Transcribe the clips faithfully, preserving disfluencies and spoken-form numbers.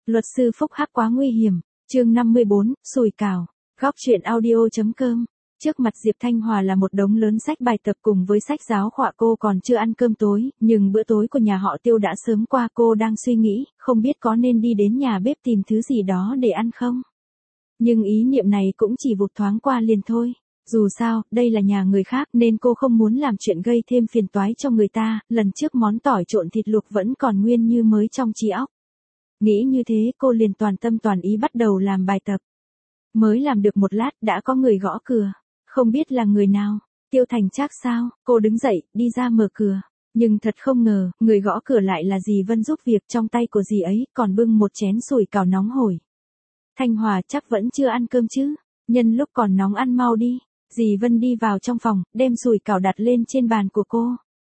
Luật sư phúc hắc quá nguy hiểm. Chương năm mươi bốn, sùi cảo. Góc truyện audio.com. Trước mặt Diệp Thanh Hòa là một đống lớn sách bài tập cùng với sách giáo khoa. Cô còn chưa ăn cơm tối, nhưng bữa tối của nhà họ Tiêu đã sớm qua. Cô đang suy nghĩ, không biết có nên đi đến nhà bếp tìm thứ gì đó để ăn không? Nhưng ý niệm này cũng chỉ vụt thoáng qua liền thôi. Dù sao, đây là nhà người khác nên cô không muốn làm chuyện gây thêm phiền toái cho người ta. Lần trước món tỏi trộn thịt luộc vẫn còn nguyên như mới trong trí óc. Nghĩ như thế cô liền toàn tâm toàn ý bắt đầu làm bài tập. Mới làm được một lát đã có người gõ cửa. Không biết là người nào. Tiêu Thành Trác sao? Cô đứng dậy, đi ra mở cửa. Nhưng thật không ngờ, người gõ cửa lại là dì Vân giúp việc. Trong tay của dì ấy còn bưng một chén sủi cảo nóng hổi. Thanh Hòa chắc vẫn chưa ăn cơm chứ? Nhân lúc còn nóng ăn mau đi. Dì Vân đi vào trong phòng, đem sủi cảo đặt lên trên bàn của cô.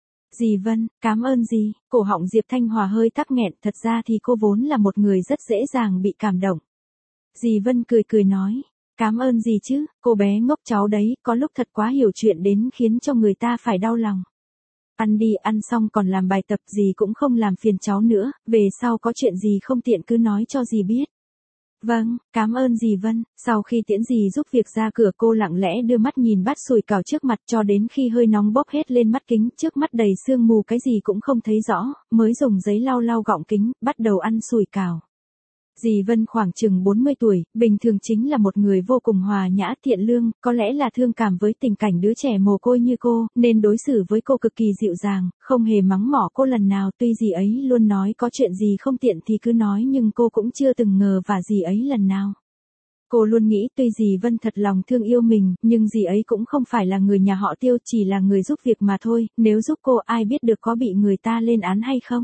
Dì Vân, cảm ơn dì. Cổ họng Diệp Thanh Hòa hơi tắc nghẹn, thật ra thì cô vốn là một người rất dễ dàng bị cảm động. Dì Vân cười cười nói, cảm ơn dì chứ, cô bé ngốc cháu đấy, có lúc thật quá hiểu chuyện đến khiến cho người ta phải đau lòng. Ăn đi, ăn xong còn làm bài tập, dì cũng không làm phiền cháu nữa, về sau có chuyện gì không tiện cứ nói cho dì biết. Vâng, cảm ơn dì Vân. Sau khi tiễn dì giúp việc ra cửa, cô lặng lẽ đưa mắt nhìn bát sủi cảo trước mặt cho đến khi hơi nóng bốc hết lên mắt kính, trước mắt đầy sương mù cái gì cũng không thấy rõ, mới dùng giấy lau lau gọng kính, bắt đầu ăn sủi cảo. Dì Vân khoảng chừng bốn mươi tuổi, bình thường chính là một người vô cùng hòa nhã thiện lương, có lẽ là thương cảm với tình cảnh đứa trẻ mồ côi như cô, nên đối xử với cô cực kỳ dịu dàng, không hề mắng mỏ cô lần nào. Tuy dì ấy luôn nói có chuyện gì không tiện thì cứ nói, nhưng cô cũng chưa từng ngờ vả dì ấy lần nào. Cô luôn nghĩ tuy dì Vân thật lòng thương yêu mình, nhưng dì ấy cũng không phải là người nhà họ Tiêu, chỉ là người giúp việc mà thôi, nếu giúp cô ai biết được có bị người ta lên án hay không.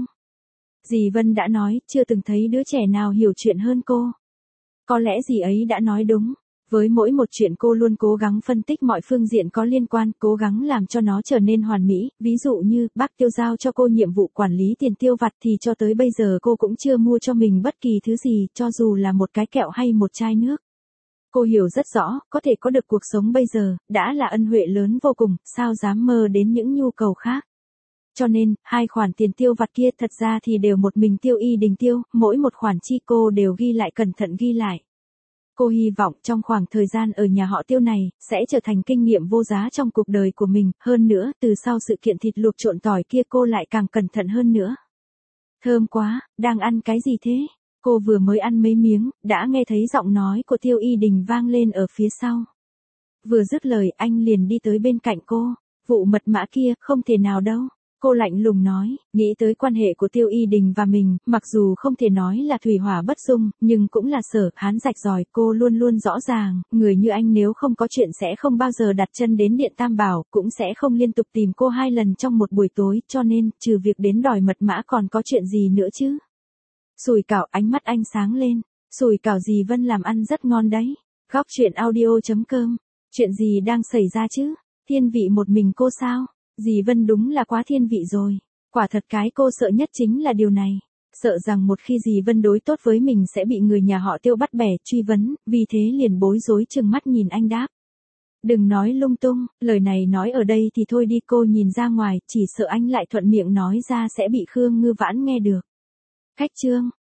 Dì Vân đã nói, chưa từng thấy đứa trẻ nào hiểu chuyện hơn cô. Có lẽ dì ấy đã nói đúng. Với mỗi một chuyện cô luôn cố gắng phân tích mọi phương diện có liên quan, cố gắng làm cho nó trở nên hoàn mỹ. Ví dụ như, bác Tiêu giao cho cô nhiệm vụ quản lý tiền tiêu vặt thì cho tới bây giờ cô cũng chưa mua cho mình bất kỳ thứ gì, cho dù là một cái kẹo hay một chai nước. Cô hiểu rất rõ, có thể có được cuộc sống bây giờ, đã là ân huệ lớn vô cùng, sao dám mơ đến những nhu cầu khác. Cho nên, hai khoản tiền tiêu vặt kia thật ra thì đều một mình Tiêu Y Đình tiêu, mỗi một khoản chi cô đều ghi lại, cẩn thận ghi lại. Cô hy vọng trong khoảng thời gian ở nhà họ Tiêu này, sẽ trở thành kinh nghiệm vô giá trong cuộc đời của mình, hơn nữa, từ sau sự kiện thịt luộc trộn tỏi kia cô lại càng cẩn thận hơn nữa. Thơm quá, đang ăn cái gì thế? Cô vừa mới ăn mấy miếng, đã nghe thấy giọng nói của Tiêu Y Đình vang lên ở phía sau. Vừa dứt lời anh liền đi tới bên cạnh cô, vụ mật mã kia, không thể nào đâu. Cô lạnh lùng nói, nghĩ tới quan hệ của Tiêu Y Đình và mình, mặc dù không thể nói là thủy hỏa bất dung, nhưng cũng là sở hán rạch ròi. Cô luôn luôn rõ ràng, người như anh nếu không có chuyện sẽ không bao giờ đặt chân đến Điện Tam Bảo, cũng sẽ không liên tục tìm cô hai lần trong một buổi tối, cho nên, trừ việc đến đòi mật mã còn có chuyện gì nữa chứ? Sủi cảo, ánh mắt anh sáng lên, sủi cảo dì Vân làm ăn rất ngon đấy. Góc truyện audio.com, chuyện gì đang xảy ra chứ? Thiên vị một mình cô sao? Dì Vân đúng là quá thiên vị rồi. Quả thật cái cô sợ nhất chính là điều này. Sợ rằng một khi dì Vân đối tốt với mình sẽ bị người nhà họ Tiêu bắt bẻ, truy vấn, vì thế liền bối rối trừng mắt nhìn anh đáp. Đừng nói lung tung, lời này nói ở đây thì thôi đi, cô nhìn ra ngoài, chỉ sợ anh lại thuận miệng nói ra sẽ bị Khương Ngư Vãn nghe được. Khách trương,